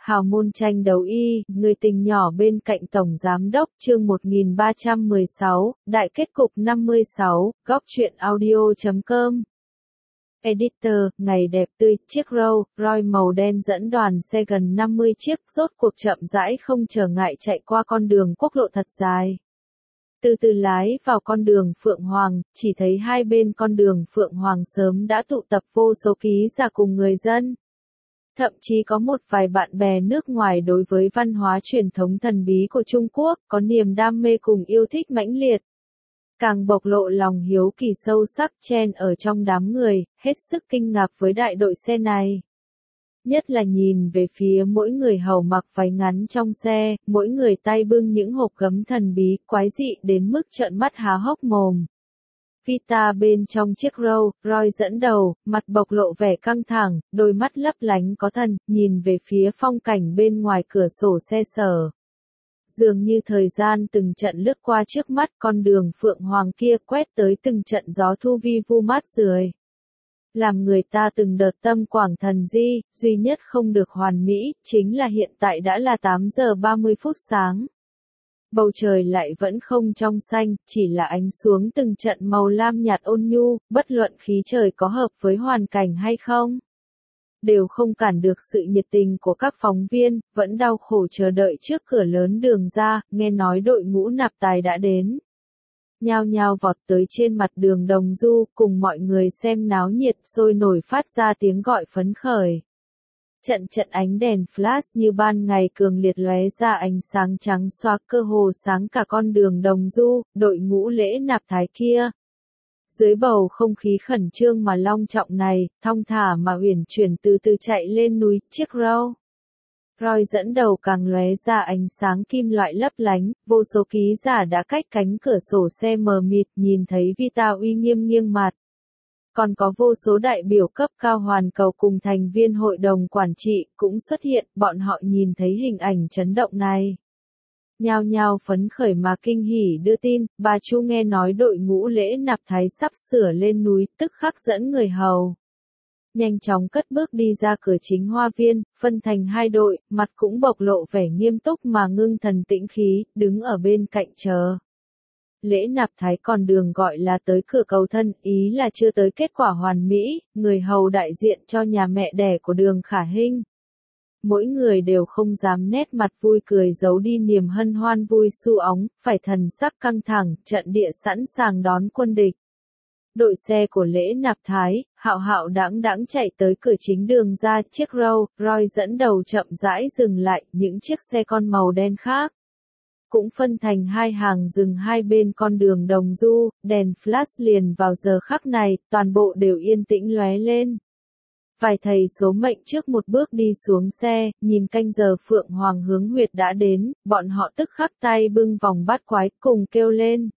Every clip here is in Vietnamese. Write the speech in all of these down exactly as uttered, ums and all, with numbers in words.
Hào môn tranh đấu y, người tình nhỏ bên cạnh Tổng Giám đốc chương một nghìn ba trăm mười sáu, đại kết cục năm mươi sáu, góc truyện audio chấm com. Editor, ngày đẹp tươi, chiếc Rolls Royce màu đen dẫn đoàn xe gần năm mươi chiếc rốt cuộc chậm rãi không trở ngại chạy qua con đường quốc lộ thật dài. Từ từ lái vào con đường Phượng Hoàng, chỉ thấy hai bên con đường Phượng Hoàng sớm đã tụ tập vô số ký giả cùng người dân. Thậm chí có một vài bạn bè nước ngoài đối với văn hóa truyền thống thần bí của Trung Quốc, có niềm đam mê cùng yêu thích mãnh liệt. Càng bộc lộ lòng hiếu kỳ sâu sắc chen ở trong đám người, hết sức kinh ngạc với đại đội xe này. Nhất là nhìn về phía mỗi người hầu mặc váy ngắn trong xe, mỗi người tay bưng những hộp gấm thần bí, quái dị đến mức trợn mắt há hốc mồm. Vita bên trong chiếc Rolls Royce dẫn đầu, mặt bộc lộ vẻ căng thẳng, đôi mắt lấp lánh có thần, nhìn về phía phong cảnh bên ngoài cửa sổ xe sở. Dường như thời gian từng trận lướt qua trước mắt, con đường Phượng Hoàng kia quét tới từng trận gió thu vi vu mát rượi. Làm người ta từng đợt tâm quảng thần di, duy nhất không được hoàn mỹ, chính là hiện tại đã là tám giờ ba mươi phút sáng. Bầu trời lại vẫn không trong xanh, chỉ là ánh xuống từng trận màu lam nhạt ôn nhu, bất luận khí trời có hợp với hoàn cảnh hay không. Đều không cản được sự nhiệt tình của các phóng viên, vẫn đau khổ chờ đợi trước cửa lớn đường ra, nghe nói đội ngũ nạp tài đã đến. Nhao nhao vọt tới trên mặt đường Đồng Du, cùng mọi người xem náo nhiệt sôi nổi phát ra tiếng gọi phấn khởi. Trận trận ánh đèn flash như ban ngày cường liệt lóe ra ánh sáng trắng xóa cơ hồ sáng cả con đường Đồng Du, đội ngũ lễ nạp thái kia. Dưới bầu không khí khẩn trương mà long trọng này, thong thả mà uyển chuyển từ từ chạy lên núi, chiếc Rolls Royce dẫn đầu càng lóe ra ánh sáng kim loại lấp lánh, vô số ký giả đã cách cánh cửa sổ xe mờ mịt nhìn thấy Vita uy nghiêm nghiêng mặt. Còn có vô số đại biểu cấp cao hoàn cầu cùng thành viên hội đồng quản trị cũng xuất hiện, bọn họ nhìn thấy hình ảnh chấn động này. Nhao nhao phấn khởi mà kinh hỉ đưa tin, bà Chu nghe nói đội ngũ lễ nạp thái sắp sửa lên núi, tức khắc dẫn người hầu. Nhanh chóng cất bước đi ra cửa chính hoa viên, phân thành hai đội, mặt cũng bộc lộ vẻ nghiêm túc mà ngưng thần tĩnh khí, đứng ở bên cạnh chờ. Lễ nạp thái còn đường gọi là tới cửa cầu thân, ý là chưa tới kết quả hoàn mỹ, người hầu đại diện cho nhà mẹ đẻ của Đường Khả Hinh. Mỗi người đều không dám nét mặt vui cười giấu đi niềm hân hoan vui su óng, phải thần sắc căng thẳng, trận địa sẵn sàng đón quân địch. Đội xe của lễ nạp thái, hạo hạo đãng đãng chạy tới cửa chính đường ra, chiếc Rolls Royce dẫn đầu chậm rãi dừng lại, những chiếc xe con màu đen khác. Cũng phân thành hai hàng dừng hai bên con đường Đồng Du, đèn flash liền vào giờ khắc này, toàn bộ đều yên tĩnh lóe lên. Vài thầy số mệnh trước một bước đi xuống xe, nhìn canh giờ Phượng Hoàng hướng huyệt đã đến, bọn họ tức khắc tay bưng vòng bát quái cùng kêu lên.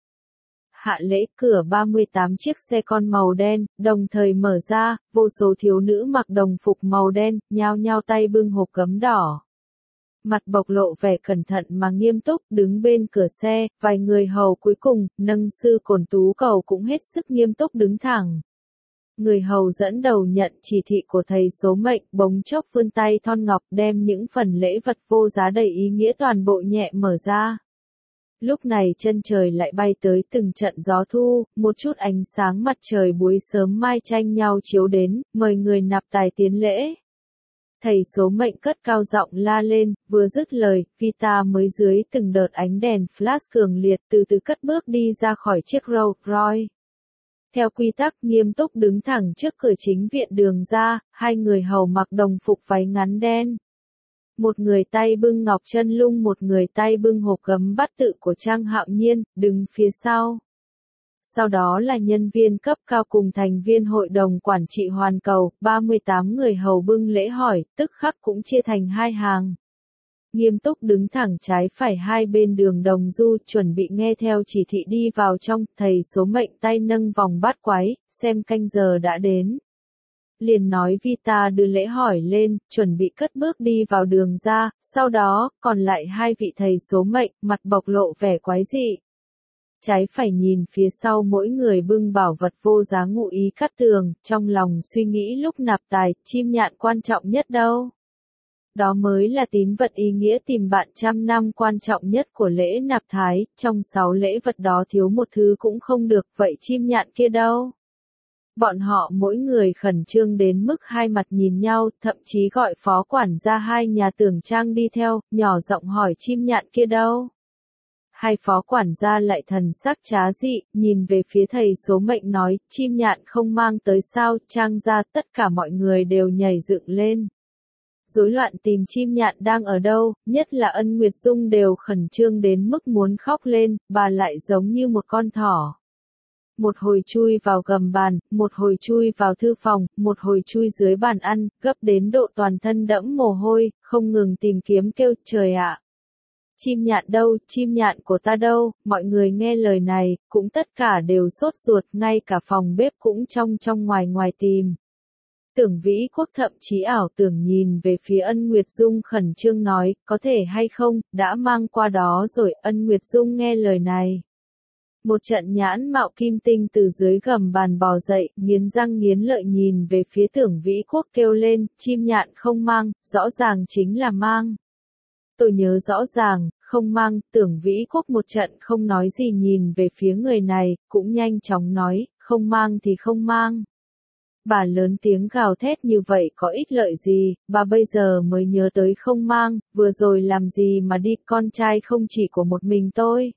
Hạ lễ cửa ba mươi tám chiếc xe con màu đen, đồng thời mở ra, vô số thiếu nữ mặc đồng phục màu đen, nhao nhao tay bưng hộp gấm đỏ. Mặt bộc lộ vẻ cẩn thận mà nghiêm túc, đứng bên cửa xe, vài người hầu cuối cùng, nâng sư cổn tú cầu cũng hết sức nghiêm túc đứng thẳng. Người hầu dẫn đầu nhận chỉ thị của thầy số mệnh, bỗng chốc vươn tay thon ngọc đem những phần lễ vật vô giá đầy ý nghĩa toàn bộ nhẹ mở ra. Lúc này chân trời lại bay tới từng trận gió thu, một chút ánh sáng mặt trời buổi sớm mai tranh nhau chiếu đến, mời người nạp tài tiến lễ. Thầy số mệnh cất cao giọng la lên, vừa dứt lời, Vita mới dưới từng đợt ánh đèn flash cường liệt từ từ cất bước đi ra khỏi chiếc Rolls Royce. Theo quy tắc nghiêm túc đứng thẳng trước cửa chính viện đường ra, hai người hầu mặc đồng phục váy ngắn đen. Một người tay bưng ngọc chân lung, một người tay bưng hộp gấm bát tự của Trang Hạo Nhiên, đứng phía sau. Sau đó là nhân viên cấp cao cùng thành viên hội đồng quản trị hoàn cầu, ba mươi tám người hầu bưng lễ hỏi, tức khắc cũng chia thành hai hàng. Nghiêm túc đứng thẳng trái phải hai bên đường Đồng Du, chuẩn bị nghe theo chỉ thị đi vào trong, thầy số mệnh tay nâng vòng bát quái, xem canh giờ đã đến. Liền nói Vita đưa lễ hỏi lên, chuẩn bị cất bước đi vào đường ra, sau đó, còn lại hai vị thầy số mệnh, mặt bộc lộ vẻ quái dị. Trái phải nhìn phía sau mỗi người bưng bảo vật vô giá ngụ ý cắt tường, trong lòng suy nghĩ lúc nạp tài, chim nhạn quan trọng nhất đâu. Đó mới là tín vật ý nghĩa tìm bạn trăm năm quan trọng nhất của lễ nạp thái, trong sáu lễ vật đó thiếu một thứ cũng không được, vậy chim nhạn kia đâu? Bọn họ mỗi người khẩn trương đến mức hai mặt nhìn nhau, thậm chí gọi phó quản gia hai nhà Tưởng Trang đi theo, nhỏ giọng hỏi chim nhạn kia đâu? Hai phó quản gia lại thần sắc trá dị, nhìn về phía thầy số mệnh nói, chim nhạn không mang tới sao, Trang ra tất cả mọi người đều nhảy dựng lên. Rối loạn tìm chim nhạn đang ở đâu, nhất là Ân Nguyệt Dung đều khẩn trương đến mức muốn khóc lên, bà lại giống như một con thỏ. Một hồi chui vào gầm bàn, một hồi chui vào thư phòng, một hồi chui dưới bàn ăn, gấp đến độ toàn thân đẫm mồ hôi, không ngừng tìm kiếm kêu, trời ạ! Chim nhạn đâu, chim nhạn của ta đâu, mọi người nghe lời này, cũng tất cả đều sốt ruột, ngay cả phòng bếp cũng trong trong ngoài ngoài tìm. Tưởng Vĩ Quốc thậm chí ảo tưởng nhìn về phía Ân Nguyệt Dung khẩn trương nói, có thể hay không, đã mang qua đó rồi, Ân Nguyệt Dung nghe lời này. Một trận nhãn mạo kim tinh từ dưới gầm bàn bò dậy, nghiến răng nghiến lợi nhìn về phía Tưởng Vĩ Quốc kêu lên, chim nhạn không mang, rõ ràng chính là mang. Tôi nhớ rõ ràng, không mang, Tưởng Vĩ Quốc một trận không nói gì nhìn về phía người này, cũng nhanh chóng nói, không mang thì không mang. Bà lớn tiếng gào thét như vậy có ích lợi gì, bà bây giờ mới nhớ tới không mang, vừa rồi làm gì mà đi, con trai không chỉ của một mình tôi.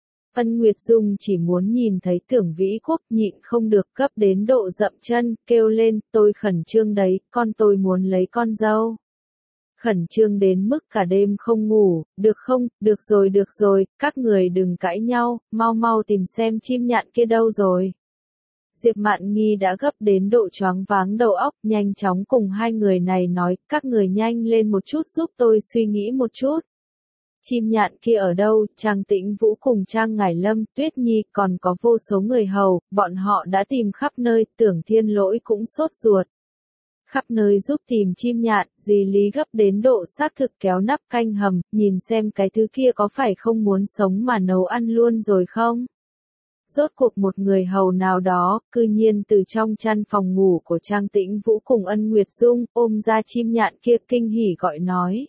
Ân Nguyệt Dung chỉ muốn nhìn thấy Tưởng Vĩ Quốc nhịn không được cấp đến độ dậm chân, kêu lên, tôi khẩn trương đấy, con tôi muốn lấy con dâu. Khẩn trương đến mức cả đêm không ngủ, được không, được rồi được rồi, các người đừng cãi nhau, mau mau tìm xem chim nhạn kia đâu rồi. Diệp Mạn Nghi đã gấp đến độ choáng váng đầu óc, nhanh chóng cùng hai người này nói, các người nhanh lên một chút giúp tôi suy nghĩ một chút. Chim nhạn kia ở đâu, Trang Tĩnh Vũ cùng Trang Ngải Lâm, Tuyết Nhi, còn có vô số người hầu, bọn họ đã tìm khắp nơi, Tưởng Thiên Lỗi cũng sốt ruột. Khắp nơi giúp tìm chim nhạn, dì Lý gấp đến độ xác thực kéo nắp canh hầm, nhìn xem cái thứ kia có phải không muốn sống mà nấu ăn luôn rồi không? Rốt cuộc một người hầu nào đó, cư nhiên từ trong chăn phòng ngủ của Trang Tĩnh Vũ cùng Ân Nguyệt Dung, ôm ra chim nhạn kia kinh hỉ gọi nói.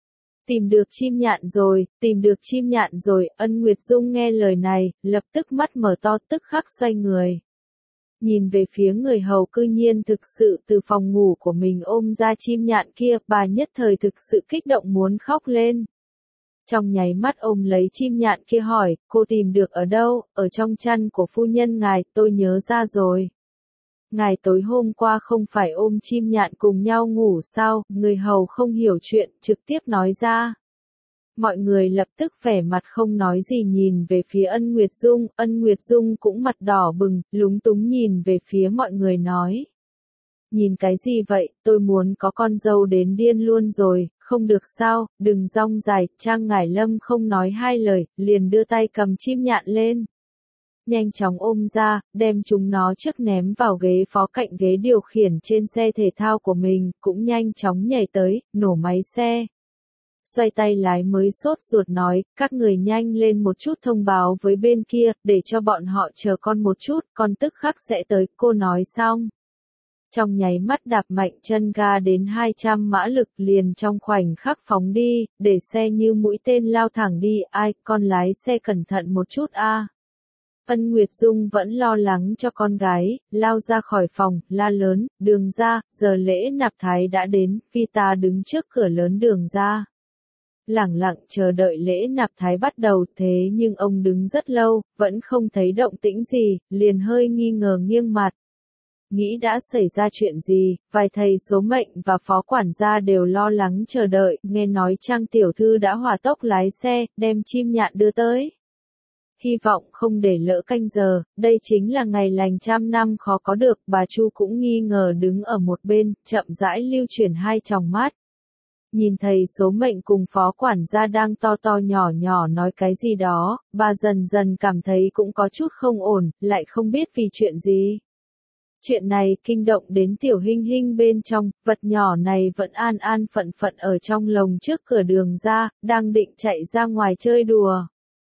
Tìm được chim nhạn rồi, tìm được chim nhạn rồi, Ân Nguyệt Dung nghe lời này, lập tức mắt mở to tức khắc xoay người. Nhìn về phía người hầu cư nhiên thực sự từ phòng ngủ của mình ôm ra chim nhạn kia, bà nhất thời thực sự kích động muốn khóc lên. Trong nháy mắt ôm lấy chim nhạn kia hỏi, cô tìm được ở đâu, ở trong chăn của phu nhân ngài, tôi nhớ ra rồi. Ngài tối hôm qua không phải ôm chim nhạn cùng nhau ngủ sao, người hầu không hiểu chuyện, trực tiếp nói ra. Mọi người lập tức vẻ mặt không nói gì nhìn về phía Ân Nguyệt Dung, Ân Nguyệt Dung cũng mặt đỏ bừng, lúng túng nhìn về phía mọi người nói. Nhìn cái gì vậy, tôi muốn có con dâu đến điên luôn rồi, không được sao, đừng rong dài, Trang Ngải Lâm không nói hai lời, liền đưa tay cầm chim nhạn lên. Nhanh chóng ôm ra, đem chúng nó trước ném vào ghế phó cạnh ghế điều khiển trên xe thể thao của mình, cũng nhanh chóng nhảy tới, nổ máy xe. Xoay tay lái mới sốt ruột nói, các người nhanh lên một chút thông báo với bên kia, để cho bọn họ chờ con một chút, con tức khắc sẽ tới, cô nói xong. Trong nháy mắt đạp mạnh chân ga đến hai trăm mã lực liền trong khoảnh khắc phóng đi, để xe như mũi tên lao thẳng đi, ai, con lái xe cẩn thận một chút a. Ân Nguyệt Dung vẫn lo lắng cho con gái, lao ra khỏi phòng, la lớn, đường ra, giờ lễ nạp thái đã đến, Vita đứng trước cửa lớn đường ra. Lẳng lặng chờ đợi lễ nạp thái bắt đầu, thế nhưng ông đứng rất lâu, vẫn không thấy động tĩnh gì, liền hơi nghi ngờ nghiêng mặt. Nghĩ đã xảy ra chuyện gì, vài thầy số mệnh và phó quản gia đều lo lắng chờ đợi, nghe nói Trang tiểu thư đã hỏa tốc lái xe, đem chim nhạn đưa tới. Hy vọng không để lỡ canh giờ, đây chính là ngày lành trăm năm khó có được, bà Chu cũng nghi ngờ đứng ở một bên, chậm rãi lưu chuyển hai tròng mắt. Nhìn thầy số mệnh cùng phó quản gia đang to to nhỏ nhỏ nói cái gì đó, bà dần dần cảm thấy cũng có chút không ổn, lại không biết vì chuyện gì. Chuyện này kinh động đến tiểu Hinh Hinh bên trong, vật nhỏ này vẫn an an phận phận ở trong lồng trước cửa đường ra, đang định chạy ra ngoài chơi đùa.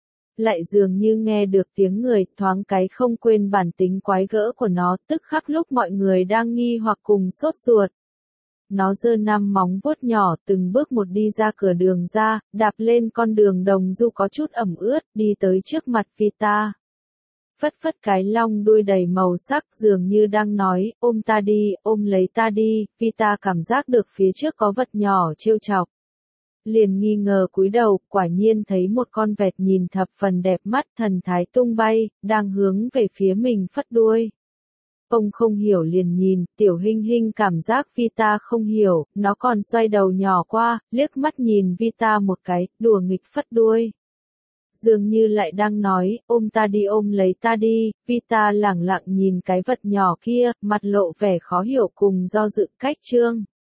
Lại dường như nghe được tiếng người, thoáng cái không quên bản tính quái gỡ của nó, tức khắc lúc mọi người đang nghi hoặc cùng sốt ruột. Nó giơ năm móng vuốt nhỏ từng bước một đi ra cửa đường ra, đạp lên con đường đồng du có chút ẩm ướt, đi tới trước mặt Vita. Phất phất cái long đuôi đầy màu sắc dường như đang nói, ôm ta đi, ôm lấy ta đi, Vita cảm giác được phía trước có vật nhỏ trêu chọc. Liền nghi ngờ cúi đầu, quả nhiên thấy một con vẹt nhìn thập phần đẹp mắt thần thái tung bay, đang hướng về phía mình phất đuôi. Ông không hiểu liền nhìn, tiểu hinh hinh cảm giác Vita không hiểu, nó còn xoay đầu nhỏ qua, liếc mắt nhìn Vita một cái, đùa nghịch phất đuôi. Dường như lại đang nói, ôm ta đi ôm lấy ta đi, Vita lẳng lặng nhìn cái vật nhỏ kia, mặt lộ vẻ khó hiểu cùng do dự cách trương.